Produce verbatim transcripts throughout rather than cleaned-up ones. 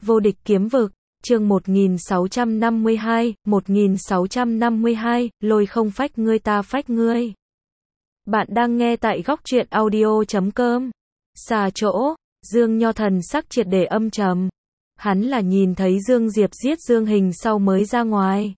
Vô địch kiếm vực, chương một nghìn sáu trăm năm mươi hai, một nghìn sáu trăm năm mươi hai, lôi không phách ngươi ta phách ngươi. Bạn đang nghe tại góc truyện audio chấm com. Xà chỗ, Dương Nho thần sắc triệt để âm trầm. Hắn là nhìn thấy Dương Diệp giết Dương Hình sau mới ra ngoài.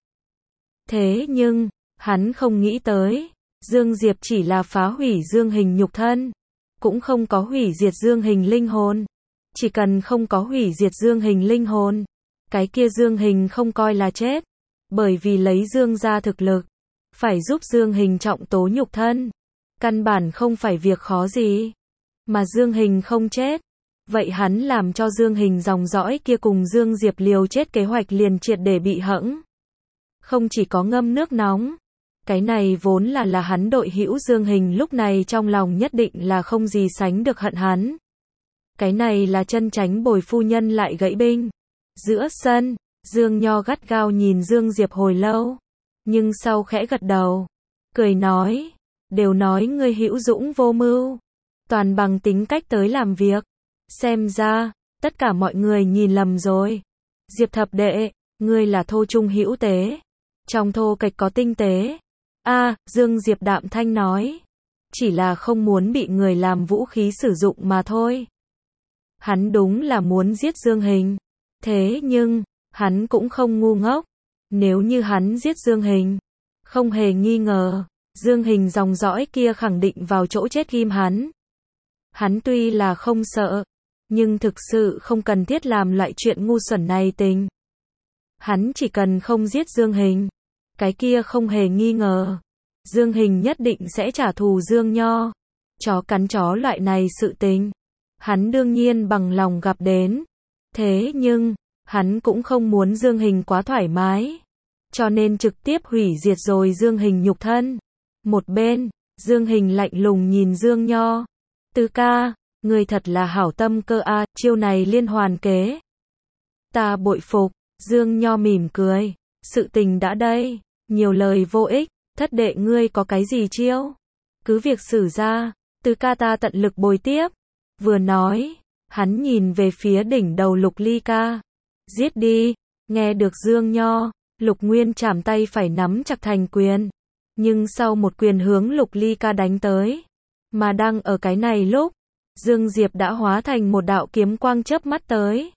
Thế nhưng, hắn không nghĩ tới, Dương Diệp chỉ là phá hủy Dương Hình nhục thân, cũng không có hủy diệt Dương Hình linh hồn. Chỉ cần không có hủy diệt Dương Hình linh hồn, cái kia Dương Hình không coi là chết, bởi vì lấy Dương ra thực lực, phải giúp Dương Hình trọng tố nhục thân, căn bản không phải việc khó gì. Mà Dương Hình không chết, vậy hắn làm cho Dương Hình dòng dõi kia cùng Dương Diệp liều chết kế hoạch liền triệt để bị hẫng. Không chỉ có ngâm nước nóng, cái này vốn là là hắn đội hữu Dương Hình lúc này trong lòng nhất định là không gì sánh được hận hắn. Cái này là chân tránh bồi phu nhân lại gãy binh. Giữa sân, Dương Nho gắt gao nhìn Dương Diệp hồi lâu, nhưng sau khẽ gật đầu, cười nói, đều nói ngươi hữu dũng vô mưu, toàn bằng tính cách tới làm việc. Xem ra, tất cả mọi người nhìn lầm rồi. Diệp thập đệ, ngươi là thô trung hữu tế, trong thô kệch có tinh tế. A, à, Dương Diệp đạm thanh nói, chỉ là không muốn bị người làm vũ khí sử dụng mà thôi. Hắn đúng là muốn giết Dương Hình, thế nhưng, hắn cũng không ngu ngốc. Nếu như hắn giết Dương Hình, không hề nghi ngờ, Dương Hình dòng dõi kia khẳng định vào chỗ chết ghim hắn. Hắn tuy là không sợ, nhưng thực sự không cần thiết làm loại chuyện ngu xuẩn này tình. Hắn chỉ cần không giết Dương Hình, cái kia không hề nghi ngờ, Dương Hình nhất định sẽ trả thù Dương Nho. Chó cắn chó loại này sự tình, hắn đương nhiên bằng lòng gặp đến. Thế nhưng, hắn cũng không muốn Dương Hình quá thoải mái, cho nên trực tiếp hủy diệt rồi Dương Hình nhục thân. Một bên, Dương Hình lạnh lùng nhìn Dương Nho. Tứ ca, người thật là hảo tâm cơ a, à, chiêu này liên hoàn kế. Ta bội phục. Dương Nho mỉm cười, sự tình đã đây, nhiều lời vô ích, thất đệ ngươi có cái gì chiêu? Cứ việc xử ra, tứ ca ta tận lực bồi tiếp. Vừa nói, hắn nhìn về phía đỉnh đầu Lục Ly Ca. Giết đi. Nghe được Dương Nho, Lục Nguyên chạm tay phải nắm chặt thành quyền, nhưng sau một quyền hướng Lục Ly Ca đánh tới. Mà đang ở cái này lúc, Dương Diệp đã hóa thành một đạo kiếm quang chớp mắt tới.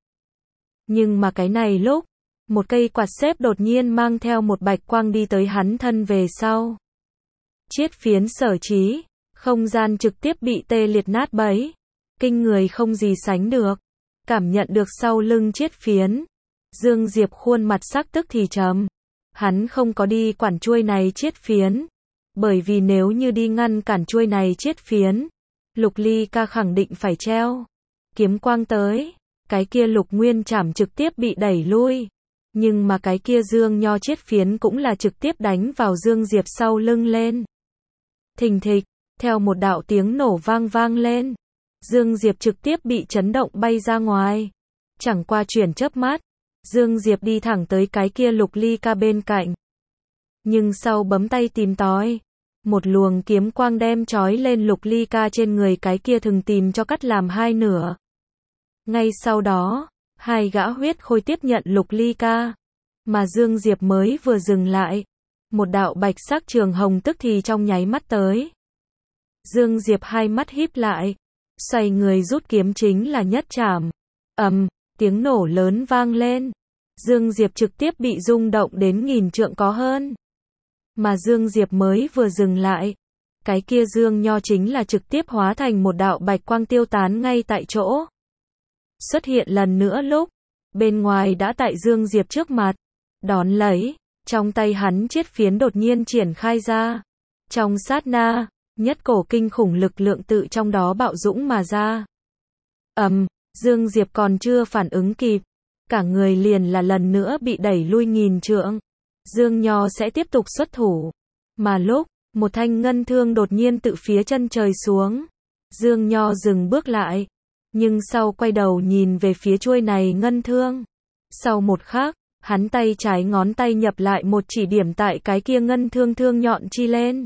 Nhưng mà cái này lúc, một cây quạt xếp đột nhiên mang theo một bạch quang đi tới hắn thân về sau. Chiết phiến sở trí, không gian trực tiếp bị tê liệt nát bấy. Kinh người không gì sánh được. Cảm nhận được sau lưng chiết phiến, Dương Diệp khuôn mặt sắc tức thì trầm. Hắn không có đi quản chuôi này chiết phiến, bởi vì nếu như đi ngăn cản chuôi này chiết phiến, Lục Ly Ca khẳng định phải treo. Kiếm quang tới, cái kia Lục Nguyên chảm trực tiếp bị đẩy lui. Nhưng mà cái kia Dương Nho chiết phiến cũng là trực tiếp đánh vào Dương Diệp sau lưng lên. Thình thịch, theo một đạo tiếng nổ vang vang lên, Dương Diệp trực tiếp bị chấn động bay ra ngoài. Chẳng qua chuyển chớp mắt, Dương Diệp đi thẳng tới cái kia Lục Ly Ca bên cạnh. Nhưng sau bấm tay tìm tòi, một luồng kiếm quang đem trói lên Lục Ly Ca trên người cái kia thừng tìm cho cắt làm hai nửa. Ngay sau đó, hai gã huyết khôi tiếp nhận Lục Ly Ca, mà Dương Diệp mới vừa dừng lại, một đạo bạch sắc trường hồng tức thì trong nháy mắt tới. Dương Diệp hai mắt híp lại, xoay người rút kiếm chính là nhất trảm. Ầm, tiếng nổ lớn vang lên. Dương Diệp trực tiếp bị rung động đến nghìn trượng có hơn. Mà Dương Diệp mới vừa dừng lại, cái kia Dương Nho chính là trực tiếp hóa thành một đạo bạch quang tiêu tán ngay tại chỗ. Xuất hiện lần nữa lúc, bên ngoài đã tại Dương Diệp trước mặt. Đón lấy, trong tay hắn chiết phiến đột nhiên triển khai ra. Trong sát na, nhất cổ kinh khủng lực lượng tự trong đó bạo dũng mà ra. Ầm, um, Dương Diệp còn chưa phản ứng kịp, cả người liền là lần nữa bị đẩy lui nghìn trượng. Dương Nho sẽ tiếp tục xuất thủ, mà lúc, một thanh ngân thương đột nhiên tự phía chân trời xuống. Dương Nho dừng bước lại, nhưng sau quay đầu nhìn về phía chuôi này ngân thương. Sau một khắc, hắn tay trái ngón tay nhập lại một chỉ điểm tại cái kia ngân thương thương nhọn chi lên.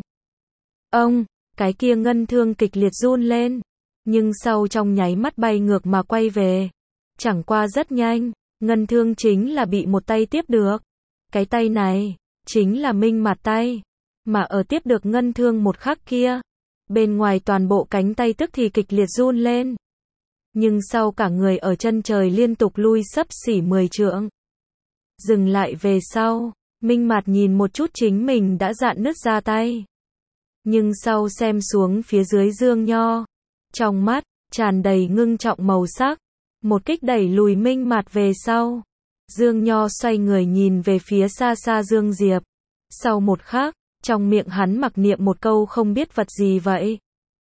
Ông, cái kia ngân thương kịch liệt run lên, nhưng sau trong nháy mắt bay ngược mà quay về. Chẳng qua rất nhanh, ngân thương chính là bị một tay tiếp được. Cái tay này, chính là Minh Mạt tay. Mà ở tiếp được ngân thương một khắc kia, bên ngoài toàn bộ cánh tay tức thì kịch liệt run lên. Nhưng sau cả người ở chân trời liên tục lui xấp xỉ mười trượng. Dừng lại về sau, Minh Mạt nhìn một chút chính mình đã dạn nứt ra tay. Nhưng sau xem xuống phía dưới Dương Nho, trong mắt, tràn đầy ngưng trọng màu sắc. Một kích đẩy lùi Minh Mạt về sau. Dương Nho xoay người nhìn về phía xa xa Dương Diệp. Sau một khắc, trong miệng hắn mặc niệm một câu không biết vật gì vậy.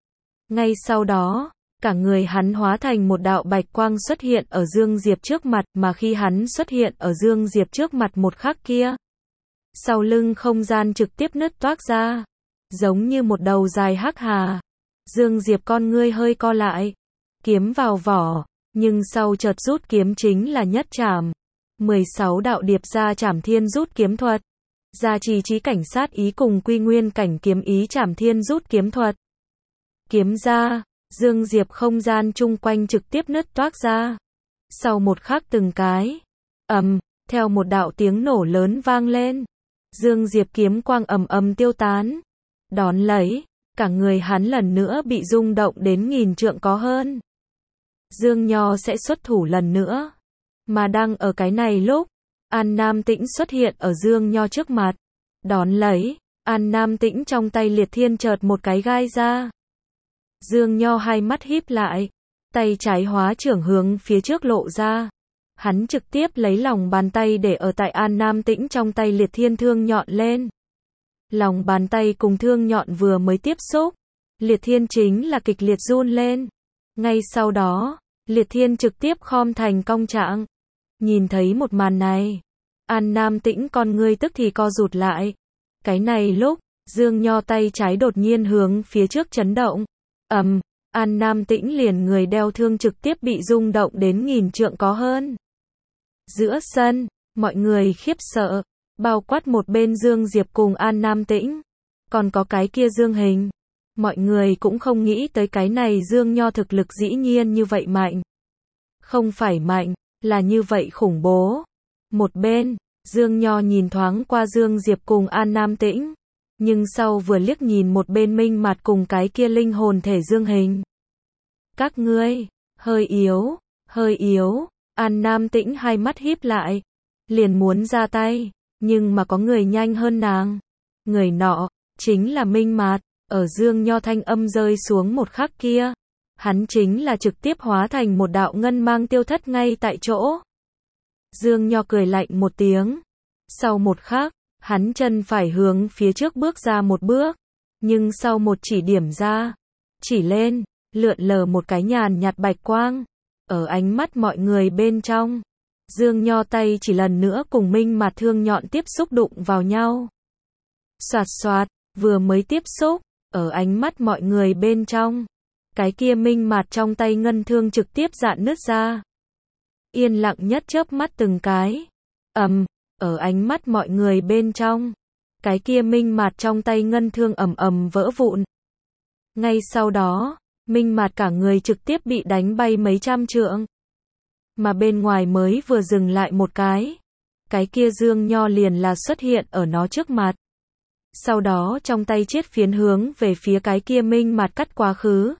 Ngay sau đó, cả người hắn hóa thành một đạo bạch quang xuất hiện ở Dương Diệp trước mặt, mà khi hắn xuất hiện ở Dương Diệp trước mặt một khắc kia, sau lưng không gian trực tiếp nứt toác ra, giống như một đầu dài hắc hà. Dương Diệp con ngươi hơi co lại, kiếm vào vỏ, nhưng sau chợt rút kiếm chính là nhất trảm. mười sáu đạo điệp ra trảm thiên rút kiếm thuật. Gia trì trí cảnh sát ý cùng quy nguyên cảnh kiếm ý trảm thiên rút kiếm thuật. Kiếm ra, Dương Diệp không gian chung quanh trực tiếp nứt toác ra. Sau một khắc từng cái, ầm, theo một đạo tiếng nổ lớn vang lên, Dương Diệp kiếm quang ầm ầm tiêu tán. Đón lấy, cả người hắn lần nữa bị rung động đến nghìn trượng có hơn. Dương Nho sẽ xuất thủ lần nữa. Mà đang ở cái này lúc, An Nam Tĩnh xuất hiện ở Dương Nho trước mặt. Đón lấy, An Nam Tĩnh trong tay liệt thiên chợt một cái gai ra. Dương Nho hai mắt híp lại, tay trái hóa trưởng hướng phía trước lộ ra. Hắn trực tiếp lấy lòng bàn tay để ở tại An Nam Tĩnh trong tay liệt thiên thương nhọn lên. Lòng bàn tay cùng thương nhọn vừa mới tiếp xúc, liệt thiên chính là kịch liệt run lên. Ngay sau đó, liệt thiên trực tiếp khom thành cong trạng. Nhìn thấy một màn này, An Nam Tĩnh con ngươi tức thì co rụt lại. Cái này lúc, Dương Nho tay trái đột nhiên hướng phía trước chấn động. Ầm, An Nam Tĩnh liền người đeo thương trực tiếp bị rung động đến nghìn trượng có hơn. Giữa sân, mọi người khiếp sợ, bao quát một bên Dương Diệp cùng An Nam Tĩnh, còn có cái kia Dương Hình. Mọi người cũng không nghĩ tới cái này Dương Nho thực lực dĩ nhiên như vậy mạnh. Không phải mạnh, là như vậy khủng bố. Một bên, Dương Nho nhìn thoáng qua Dương Diệp cùng An Nam Tĩnh, nhưng sau vừa liếc nhìn một bên Minh Mạt cùng cái kia linh hồn thể Dương Hình. Các ngươi, hơi yếu, hơi yếu. An Nam Tĩnh hai mắt híp lại, liền muốn ra tay, nhưng mà có người nhanh hơn nàng. Người nọ, chính là Minh Mạt. Ở Dương Nho thanh âm rơi xuống một khắc kia, hắn chính là trực tiếp hóa thành một đạo ngân mang tiêu thất ngay tại chỗ. Dương Nho cười lạnh một tiếng. Sau một khắc, hắn chân phải hướng phía trước bước ra một bước, nhưng sau một chỉ điểm ra, chỉ lên, lượn lờ một cái nhàn nhạt bạch quang. Ở ánh mắt mọi người bên trong, Dương Nho tay chỉ lần nữa cùng Minh Mạt thương nhọn tiếp xúc đụng vào nhau. Xoạt xoạt, vừa mới tiếp xúc, ở ánh mắt mọi người bên trong, cái kia Minh Mạt trong tay ngân thương trực tiếp dạn nứt ra. Yên lặng nhất chớp mắt từng cái. Ầm, ở ánh mắt mọi người bên trong, cái kia Minh Mạt trong tay ngân thương ầm ầm vỡ vụn. Ngay sau đó, Minh Mạt cả người trực tiếp bị đánh bay mấy trăm trượng. Mà bên ngoài mới vừa dừng lại một cái, cái kia Dương Nho liền là xuất hiện ở nó trước mặt. Sau đó trong tay chiết phiến hướng về phía cái kia Minh Mạt cắt quá khứ.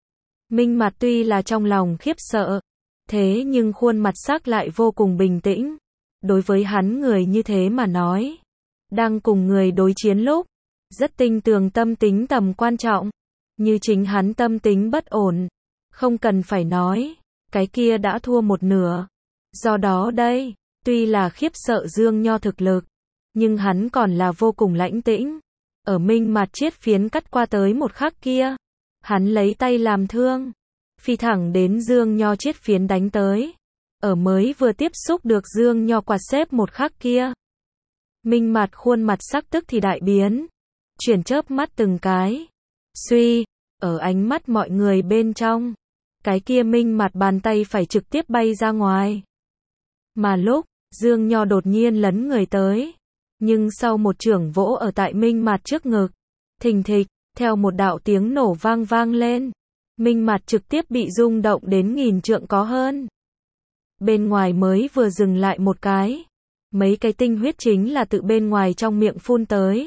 Minh Mạt tuy là trong lòng khiếp sợ, thế nhưng khuôn mặt sắc lại vô cùng bình tĩnh. Đối với hắn người như thế mà nói, đang cùng người đối chiến lúc, rất tinh tường tâm tính tầm quan trọng. Như chính hắn tâm tính bất ổn, không cần phải nói, cái kia đã thua một nửa. Do đó đây, tuy là khiếp sợ Dương Nho thực lực, nhưng hắn còn là vô cùng lãnh tĩnh. Ở Minh Mạt chiết phiến cắt qua tới một khắc kia, hắn lấy tay làm thương, phi thẳng đến Dương Nho chiết phiến đánh tới. Ở mới vừa tiếp xúc được Dương Nho quạt xếp một khắc kia, Minh Mạt khuôn mặt sắc tức thì đại biến, chuyển chớp mắt từng cái. Suy, ở ánh mắt mọi người bên trong, cái kia Minh Mạt bàn tay phải trực tiếp bay ra ngoài. Mà lúc, Dương Nho đột nhiên lấn người tới, nhưng sau một chưởng vỗ ở tại Minh Mạt trước ngực, thình thịch, theo một đạo tiếng nổ vang vang lên, Minh Mạt trực tiếp bị rung động đến nghìn trượng có hơn. bên ngoài mới vừa dừng lại một cái. Mấy cái tinh huyết chính là tự bên ngoài trong miệng phun tới.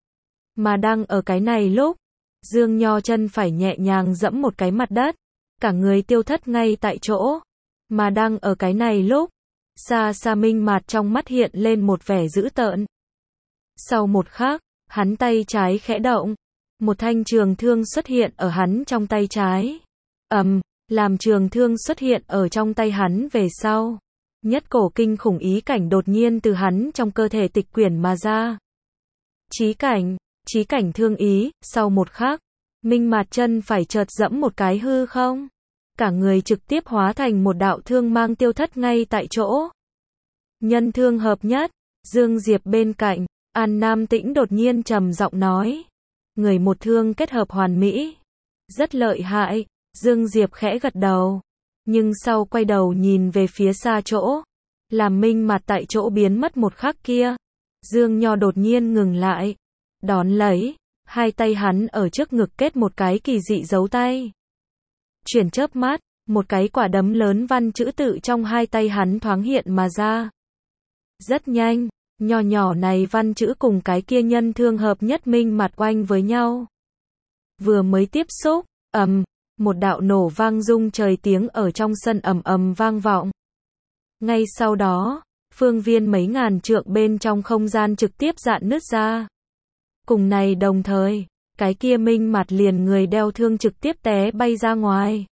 Mà đang ở cái này lúc, Dương Nho chân phải nhẹ nhàng dẫm một cái mặt đất, cả người tiêu thất ngay tại chỗ. Mà đang ở cái này lúc, xa xa Minh Mạt trong mắt hiện lên một vẻ dữ tợn. Sau một khắc, hắn tay trái khẽ động, một thanh trường thương xuất hiện ở hắn trong tay trái. Ầm, làm trường thương xuất hiện ở trong tay hắn về sau, nhất cổ kinh khủng ý cảnh đột nhiên từ hắn trong cơ thể tịch quyển mà ra. Chí cảnh, chí cảnh thương ý, sau một khắc, Minh Mạt chân phải chợt dẫm một cái hư không, cả người trực tiếp hóa thành một đạo thương mang tiêu thất ngay tại chỗ. Nhân thương hợp nhất, Dương Diệp bên cạnh, An Nam Tĩnh đột nhiên trầm giọng nói, người một thương kết hợp hoàn mỹ, rất lợi hại. Dương Diệp khẽ gật đầu, nhưng sau quay đầu nhìn về phía xa chỗ, làm Minh Mạt tại chỗ biến mất một khắc kia, Dương Nho đột nhiên ngừng lại, đón lấy, hai tay hắn ở trước ngực kết một cái kỳ dị dấu tay. Chuyển chớp mắt, một cái quả đấm lớn văn chữ tự trong hai tay hắn thoáng hiện mà ra. Rất nhanh, nho nhỏ này văn chữ cùng cái kia nhân thương hợp nhất Minh Mạt oanh với nhau. Vừa mới tiếp xúc, ầm, một đạo nổ vang rung trời tiếng ở trong sân ầm ầm vang vọng. Ngay sau đó, phương viên mấy ngàn trượng bên trong không gian trực tiếp rạn nứt ra. Cùng này đồng thời, cái kia Minh Mạt liền người đeo thương trực tiếp té bay ra ngoài.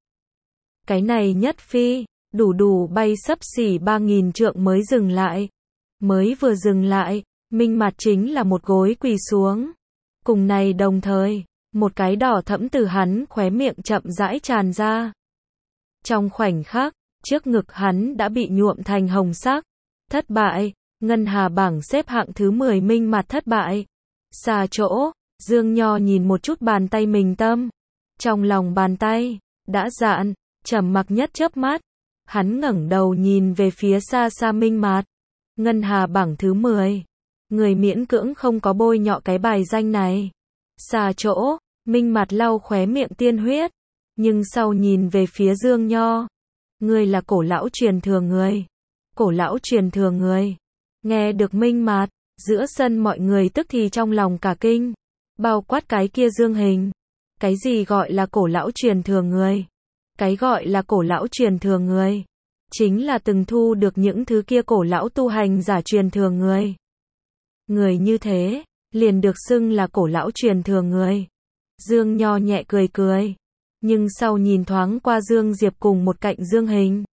Cái này nhất phi, đủ đủ bay xấp xỉ ba nghìn trượng mới dừng lại. Mới vừa dừng lại, Minh Mạt chính là một gối quỳ xuống. Cùng này đồng thời, một cái đỏ thẫm từ hắn khóe miệng chậm rãi tràn ra. Trong khoảnh khắc, trước ngực hắn đã bị nhuộm thành hồng sắc. Thất bại, ngân hà bảng xếp hạng thứ mười Minh Mạt thất bại. Xa chỗ, Dương Nho nhìn một chút bàn tay mình tâm. Trong lòng bàn tay, đã dạn, trầm mặc nhất chớp mắt. Hắn ngẩng đầu nhìn về phía xa xa Minh Mạt. Ngân hà bảng thứ mười. Người miễn cưỡng không có bôi nhọ cái bài danh này. Xa chỗ, Minh Mạt lau khóe miệng tiên huyết, nhưng sau nhìn về phía Dương Nho. Ngươi là cổ lão truyền thừa người. Cổ lão truyền thừa người. Nghe được Minh Mạt, giữa sân mọi người tức thì trong lòng cả kinh. Bao quát cái kia Dương Hình. Cái gì gọi là cổ lão truyền thừa người? Cái gọi là cổ lão truyền thừa người, chính là từng thu được những thứ kia cổ lão tu hành giả truyền thừa người. Người như thế, liền được xưng là cổ lão truyền thừa người. Dương Nho nhẹ cười cười, nhưng sau nhìn thoáng qua Dương Diệp cùng một cạnh Dương Hình.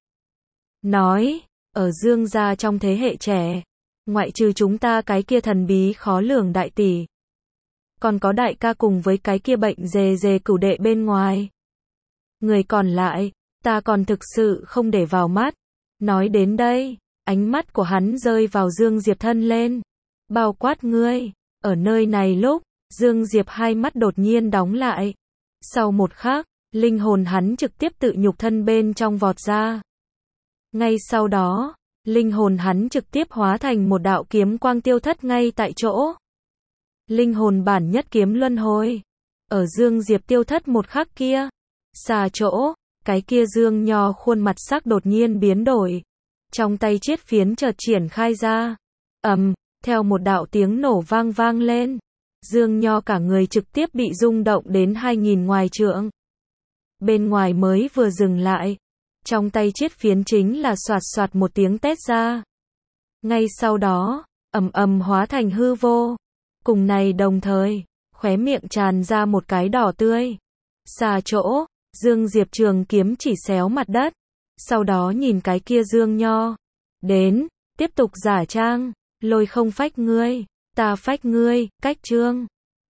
Nói, ở Dương gia trong thế hệ trẻ, ngoại trừ chúng ta cái kia thần bí khó lường đại tỷ, còn có đại ca cùng với cái kia bệnh dề dề cửu đệ bên ngoài. Người còn lại, ta còn thực sự không để vào mắt. Nói đến đây, ánh mắt của hắn rơi vào Dương Diệp thân lên. Bao quát ngươi, ở nơi này lúc, Dương Diệp hai mắt đột nhiên đóng lại. Sau một khắc, linh hồn hắn trực tiếp tự nhục thân bên trong vọt ra. Ngay sau đó, linh hồn hắn trực tiếp hóa thành một đạo kiếm quang tiêu thất ngay tại chỗ. Linh hồn bản nhất kiếm luân hồi. Ở Dương Diệp tiêu thất một khắc kia, xa chỗ, cái kia Dương Nho khuôn mặt sắc đột nhiên biến đổi. Trong tay chiết phiến chợt triển khai ra. Ầm, theo một đạo tiếng nổ vang vang lên. Dương Nho cả người trực tiếp bị rung động đến hai nghìn ngoài trượng. Bên ngoài mới vừa dừng lại. Trong tay chiết phiến chính là xoạt xoạt một tiếng tét ra. Ngay sau đó, ầm ầm hóa thành hư vô. Cùng này đồng thời, khóe miệng tràn ra một cái đỏ tươi. Xa chỗ, Dương Diệp trường kiếm chỉ xéo mặt đất. Sau đó nhìn cái kia Dương Nho. Đến, tiếp tục giả trang, lôi không phách ngươi, ta phách ngươi, cách chương.